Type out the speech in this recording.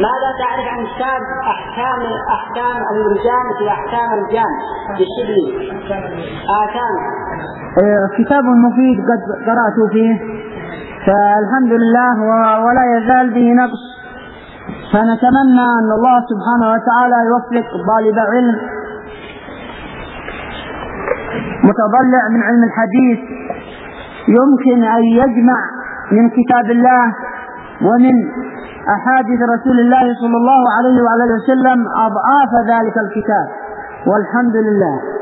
ماذا تعرف عن كتاب أحكام اللجان في أحكام اللجان بالشبلي؟ كتاب مفيد قد قرأت فيه، فالحمد لله ولا يزال به نقص، فنتمنى أن الله سبحانه وتعالى يوفق طالب علم متضلع من علم الحديث يمكن أن يجمع من كتاب الله ومن أحاديث رسول الله صلى الله عليه وعلى وسلم أضعاف ذلك الكتاب، والحمد لله.